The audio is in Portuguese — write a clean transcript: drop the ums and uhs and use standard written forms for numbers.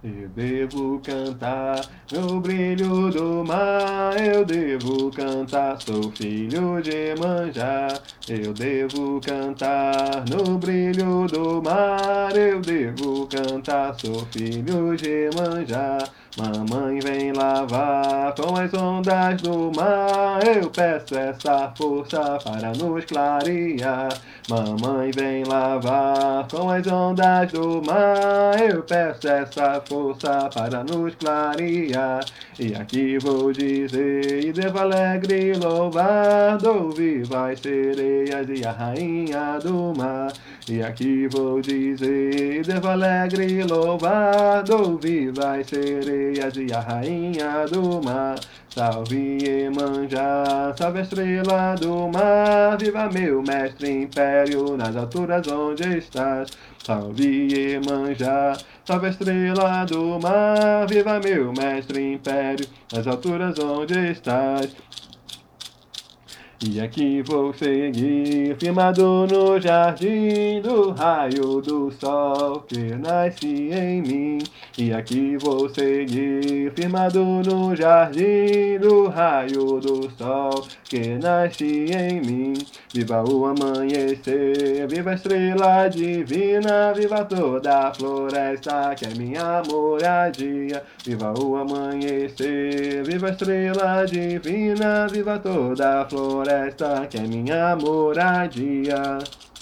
Eu devo cantar no brilho do mar, eu devo cantar, sou filho de Iemanjá. Eu devo cantar no brilho do mar, eu devo cantar, sou filho de Iemanjá. Mamãe vem lavar com as ondas do mar, eu peço essa força para nos clarear. Mamãe vem lavar com as ondas do mar, eu peço essa força para nos clarear. E aqui vou dizer, e devo alegre louvar, dou viva as sereias e a rainha do mar. E aqui vou dizer, e devo alegre louvar, dou viva as sereias e a rainha do mar. Salve Iemanjá, salve a estrela do mar, viva meu mestre império nas alturas onde estás. Salve Iemanjá, salve a estrela do mar, viva meu mestre império nas alturas onde estás. E aqui vou seguir, firmado no jardim do raio do sol que nasce em mim. E aqui vou seguir, firmado no jardim do raio do sol que nasce em mim. Viva o amanhecer, viva a estrela divina, viva toda a floresta que é minha moradia. Viva o amanhecer, viva a estrela divina, viva toda a floresta que é minha moradia.